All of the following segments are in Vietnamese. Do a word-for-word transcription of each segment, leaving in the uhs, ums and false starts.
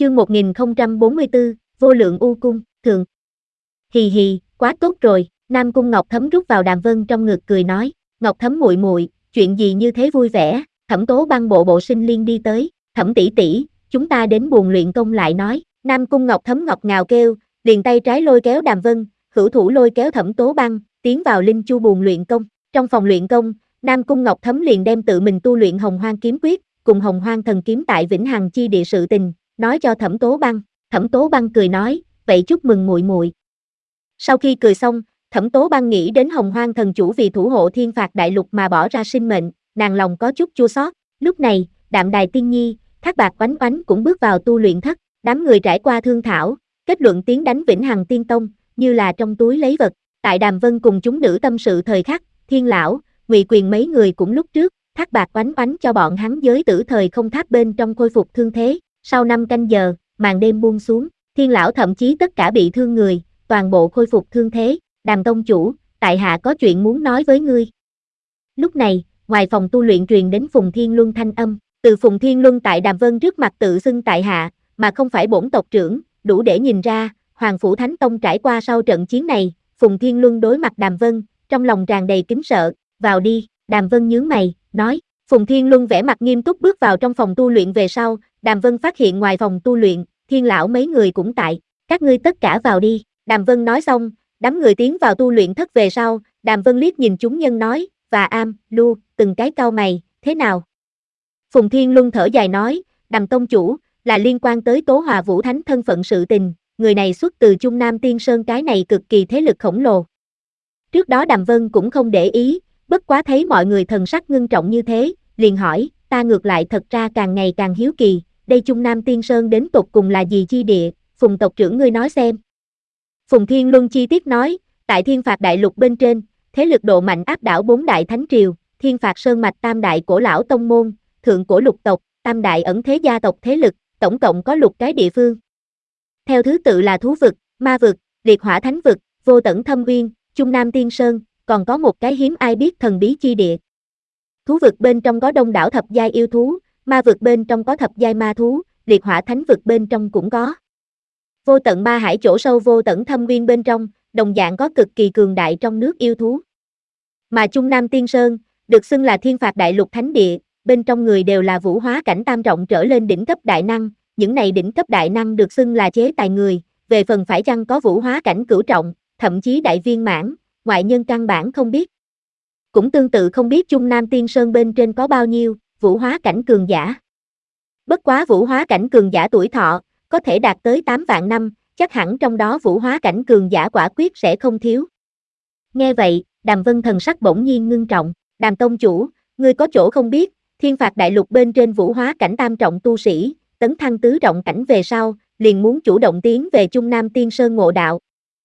Chương một nghìn không trăm bốn mươi tư, vô lượng u cung, thượng. Hì hì, quá tốt rồi, Nam Cung Ngọc Thấm rút vào Đàm Vân trong ngực cười nói, Ngọc Thấm muội muội, chuyện gì như thế vui vẻ? Thẩm Tố Băng bộ bộ sinh liên đi tới, Thẩm tỷ tỷ, chúng ta đến buồng luyện công lại nói. Nam Cung Ngọc Thấm ngọt ngào kêu, liền tay trái lôi kéo Đàm Vân, hữu thủ lôi kéo Thẩm Tố Băng, tiến vào linh chu buồng luyện công. Trong phòng luyện công, Nam Cung Ngọc Thấm liền đem tự mình tu luyện Hồng Hoang kiếm quyết, cùng Hồng Hoang thần kiếm tại Vĩnh Hằng chi địa sự tình, nói cho Thẩm Tố Băng. Thẩm Tố Băng cười nói, vậy chúc mừng muội muội. Sau khi cười xong, Thẩm Tố Băng nghĩ đến Hồng Hoang thần chủ vì thủ hộ thiên phạt đại lục mà bỏ ra sinh mệnh, nàng lòng có chút chua xót. Lúc này, Đạm Đài Tiên Nhi, Thác Bạt Oánh Oánh cũng bước vào tu luyện thất, đám người trải qua thương thảo, kết luận tiến đánh Vĩnh Hằng Tiên Tông, như là trong túi lấy vật. Tại Đàm Vân cùng chúng nữ tâm sự thời khắc, Thiên lão, Ngụy Quyền mấy người cũng lúc trước, Thác Bạt Oánh Oánh cho bọn hắn giới tử thời không tháp bên trong khôi phục thương thế. Sau năm canh giờ, màn đêm buông xuống, Thiên lão thậm chí tất cả bị thương người, toàn bộ khôi phục thương thế. Đàm tông chủ, tại hạ có chuyện muốn nói với ngươi. Lúc này, ngoài phòng tu luyện truyền đến Phùng Thiên Luân thanh âm, từ Phùng Thiên Luân tại Đàm Vân trước mặt tự xưng tại hạ, mà không phải bổn tộc trưởng, đủ để nhìn ra, Hoàng Phủ Thánh Tông trải qua sau trận chiến này. Phùng Thiên Luân đối mặt Đàm Vân, trong lòng tràn đầy kính sợ, vào đi. Đàm Vân nhướng mày, nói. Phùng Thiên Luân vẻ mặt nghiêm túc bước vào trong phòng tu luyện về sau, Đàm Vân phát hiện ngoài phòng tu luyện, Thiên lão mấy người cũng tại, các ngươi tất cả vào đi. Đàm Vân nói xong, đám người tiến vào tu luyện thất về sau, Đàm Vân liếc nhìn chúng nhân nói, và am, lu, từng cái cau mày, thế nào? Phùng Thiên Luân thở dài nói, Đàm tông chủ, là liên quan tới Tố Hòa Vũ Thánh thân phận sự tình, người này xuất từ Trung Nam Tiên Sơn, cái này cực kỳ thế lực khổng lồ. Trước đó Đàm Vân cũng không để ý, bất quá thấy mọi người thần sắc ngưng trọng như thế, liền hỏi, ta ngược lại thật ra càng ngày càng hiếu kỳ, đây Trung Nam Tiên Sơn đến tột cùng là gì chi địa, Phùng tộc trưởng ngươi nói xem. Phùng Thiên Luân chi tiết nói, tại thiên phạt đại lục bên trên, thế lực độ mạnh áp đảo bốn đại thánh triều, thiên phạt sơn mạch tam đại cổ lão tông môn, thượng cổ lục tộc, tam đại ẩn thế gia tộc thế lực, tổng cộng có lục cái địa phương. Theo thứ tự là thú vực, ma vực, liệt hỏa thánh vực, vô tận thâm uyên, Trung Nam Tiên Sơn, còn có một cái hiếm ai biết thần bí chi địa. Thú vực bên trong có đông đảo thập giai yêu thú, ma vực bên trong có thập giai ma thú, liệt hỏa thánh vực bên trong cũng có. Vô tận ma hải chỗ sâu vô tận thâm uyên bên trong, đồng dạng có cực kỳ cường đại trong nước yêu thú. Mà Trung Nam Tiên Sơn, được xưng là thiên phạt đại lục thánh địa, bên trong người đều là vũ hóa cảnh tam trọng trở lên đỉnh cấp đại năng, những này đỉnh cấp đại năng được xưng là chế tài người, về phần phải chăng có vũ hóa cảnh cửu trọng, thậm chí đại viên mãn, ngoại nhân căn bản không biết. Cũng tương tự không biết Trung Nam Tiên Sơn bên trên có bao nhiêu vũ hóa cảnh cường giả. Bất quá vũ hóa cảnh cường giả tuổi thọ có thể đạt tới tám vạn năm, chắc hẳn trong đó vũ hóa cảnh cường giả quả quyết sẽ không thiếu. Nghe vậy, Đàm Vân thần sắc bỗng nhiên ngưng trọng, Đàm tông chủ, ngươi có chỗ không biết, thiên phạt đại lục bên trên vũ hóa cảnh tam trọng tu sĩ, tấn thăng tứ trọng cảnh về sau, liền muốn chủ động tiến về Trung Nam Tiên Sơn ngộ đạo.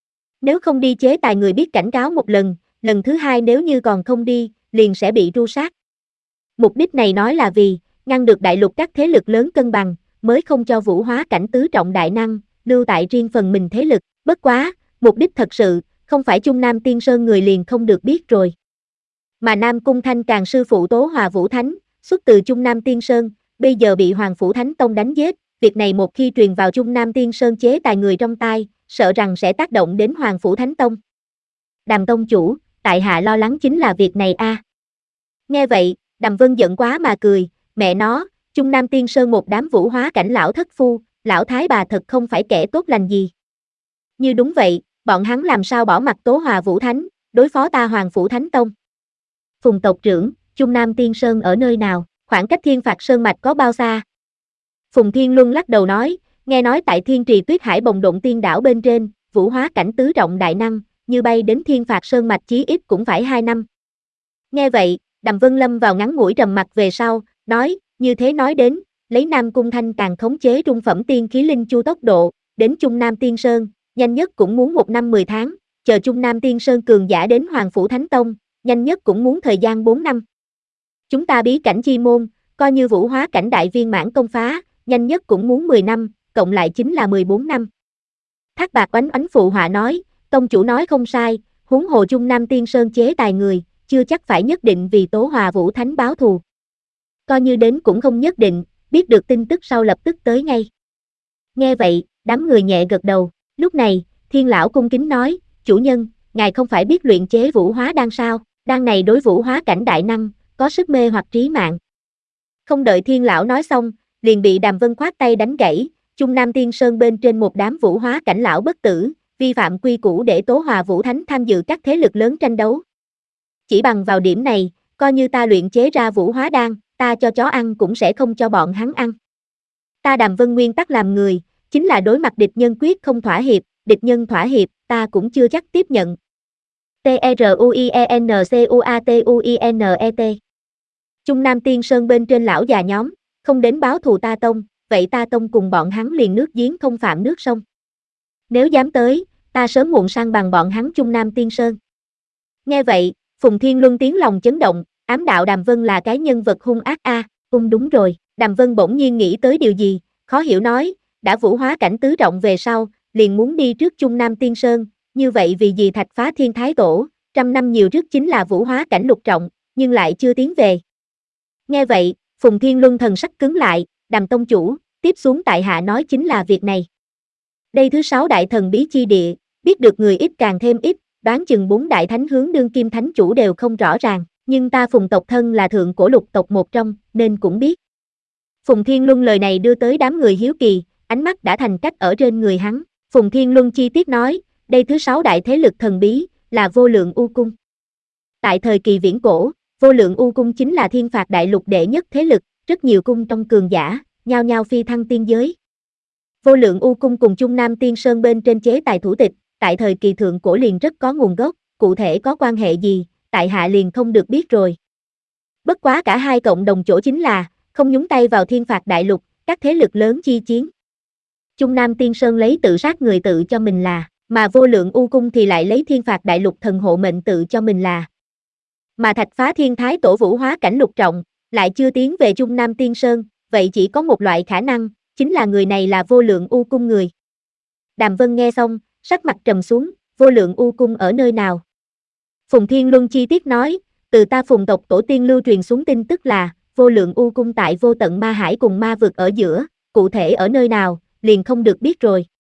Nếu không đi chế tài người biết cảnh cáo một lần, lần thứ hai nếu như còn không đi, liền sẽ bị tru sát. Mục đích này nói là vì, ngăn được đại lục các thế lực lớn cân bằng, mới không cho vũ hóa cảnh tứ trọng đại năng, lưu tại riêng phần mình thế lực, bất quá, mục đích thật sự, không phải Trung Nam Tiên Sơn người liền không được biết rồi. Mà Nam Cung Thanh Càng sư phụ Tố Hòa Vũ Thánh, xuất từ Trung Nam Tiên Sơn, bây giờ bị Hoàng Phủ Thánh Tông đánh giết, việc này một khi truyền vào Trung Nam Tiên Sơn chế tài người trong tai, sợ rằng sẽ tác động đến Hoàng Phủ Thánh Tông. Đàm tông chủ, tại hạ lo lắng chính là việc này a. À. Nghe vậy, Đàm Vân giận quá mà cười, mẹ nó, Trung Nam Tiên Sơn một đám vũ hóa cảnh lão thất phu, lão thái bà thật không phải kẻ tốt lành gì. Như đúng vậy, bọn hắn làm sao bỏ mặc Tố Hòa Vũ Thánh, đối phó ta Hoàng Phủ Thánh Tông. Phùng tộc trưởng, Trung Nam Tiên Sơn ở nơi nào, khoảng cách thiên phạt sơn mạch có bao xa? Phùng Thiên Luân lắc đầu nói, nghe nói tại thiên trì tuyết hải bồng độn tiên đảo bên trên, vũ hóa cảnh tứ trọng đại năng, như bay đến thiên phạt sơn mạch chí ít cũng phải hai năm. Nghe vậy, Đàm Vân lâm vào ngắn ngủi trầm mặc về sau, nói, như thế nói đến, lấy Nam Cung Thanh Càng khống chế trung phẩm tiên khí linh chu tốc độ, đến Trung Nam Tiên Sơn, nhanh nhất cũng muốn một năm mười tháng, chờ Trung Nam Tiên Sơn cường giả đến Hoàng Phủ Thánh Tông, nhanh nhất cũng muốn thời gian bốn năm. Chúng ta bí cảnh chi môn, coi như vũ hóa cảnh đại viên mãn công phá, nhanh nhất cũng muốn mười năm, cộng lại chính là mười bốn năm. Thác Bạt Oánh Oánh phụ họa nói, tông chủ nói không sai, huống hồ Trung Nam Tiên Sơn chế tài người, chưa chắc phải nhất định vì Tố Hòa Vũ Thánh báo thù. Coi như đến cũng không nhất định, biết được tin tức sau lập tức tới ngay. Nghe vậy, đám người nhẹ gật đầu. Lúc này, Thiên lão cung kính nói, chủ nhân, ngài không phải biết luyện chế vũ hóa đan sao? Đan này đối vũ hóa cảnh đại năng, có sức mê hoặc trí mạng. Không đợi Thiên lão nói xong, liền bị Đàm Vân khoát tay đánh gãy. Trung Nam Tiên Sơn bên trên một đám vũ hóa cảnh lão bất tử, vi phạm quy củ để Tố Hòa Vũ Thánh tham dự các thế lực lớn tranh đấu. Chỉ bằng vào điểm này, coi như ta luyện chế ra vũ hóa đan, ta cho chó ăn cũng sẽ không cho bọn hắn ăn. Ta Đàm Vân nguyên tắc làm người, chính là đối mặt địch nhân quyết không thỏa hiệp, địch nhân thỏa hiệp, ta cũng chưa chắc tiếp nhận. T R U I E N C U A T U I N E T Trung Nam Tiên Sơn bên trên lão già nhóm, không đến báo thù ta tông, vậy ta tông cùng bọn hắn liền nước giếng không phạm nước sông. Nếu dám tới, ta sớm muộn sang bằng bọn hắn Trung Nam Tiên Sơn. Nghe vậy, Phùng Thiên Luân tiếng lòng chấn động, ám đạo Đàm Vân là cái nhân vật hung ác a, à, um đúng rồi, Đàm Vân bỗng nhiên nghĩ tới điều gì, khó hiểu nói, đã vũ hóa cảnh tứ trọng về sau, liền muốn đi trước Trung Nam Tiên Sơn, như vậy vì gì Thạch Phá Thiên Thái Tổ, trăm năm nhiều trước chính là vũ hóa cảnh lục trọng, nhưng lại chưa tiến về. Nghe vậy, Phùng Thiên Luân thần sắc cứng lại, Đàm tông chủ, tiếp xuống tại hạ nói chính là việc này. Đây thứ sáu đại thần bí chi địa, biết được người ít càng thêm ít, đoán chừng bốn đại thánh hướng đương kim thánh chủ đều không rõ ràng, nhưng ta Phùng tộc thân là thượng cổ lục tộc một trong, nên cũng biết. Phùng Thiên Luân lời này đưa tới đám người hiếu kỳ, ánh mắt đã thành cách ở trên người hắn. Phùng Thiên Luân chi tiết nói, đây thứ sáu đại thế lực thần bí, là Vô Lượng U Cung. Tại thời kỳ viễn cổ, Vô Lượng U Cung chính là thiên phạt đại lục đệ nhất thế lực, rất nhiều cung trong cường giả, nhao nhao phi thăng tiên giới. Vô Lượng U Cung cùng Trung Nam Tiên Sơn bên trên chế tài thủ tịch, tại thời kỳ thượng cổ liền rất có nguồn gốc, cụ thể có quan hệ gì, tại hạ liền không được biết rồi. Bất quá cả hai cộng đồng chỗ chính là, không nhúng tay vào thiên phạt đại lục, các thế lực lớn chi chiến. Trung Nam Tiên Sơn lấy tự sát người tự cho mình là, mà Vô Lượng U Cung thì lại lấy thiên phạt đại lục thần hộ mệnh tự cho mình là. Mà Thạch Phá Thiên Thái Tổ vũ hóa cảnh lục trọng, lại chưa tiến về Trung Nam Tiên Sơn, vậy chỉ có một loại khả năng, chính là người này là Vô Lượng U Cung người. Đàm Vân nghe xong, sắc mặt trầm xuống, Vô Lượng U Cung ở nơi nào? Phùng Thiên Luân chi tiết nói, từ ta Phùng tộc tổ tiên lưu truyền xuống tin tức là, Vô Lượng U Cung tại vô tận ma hải cùng ma vực ở giữa, cụ thể ở nơi nào, liền không được biết rồi.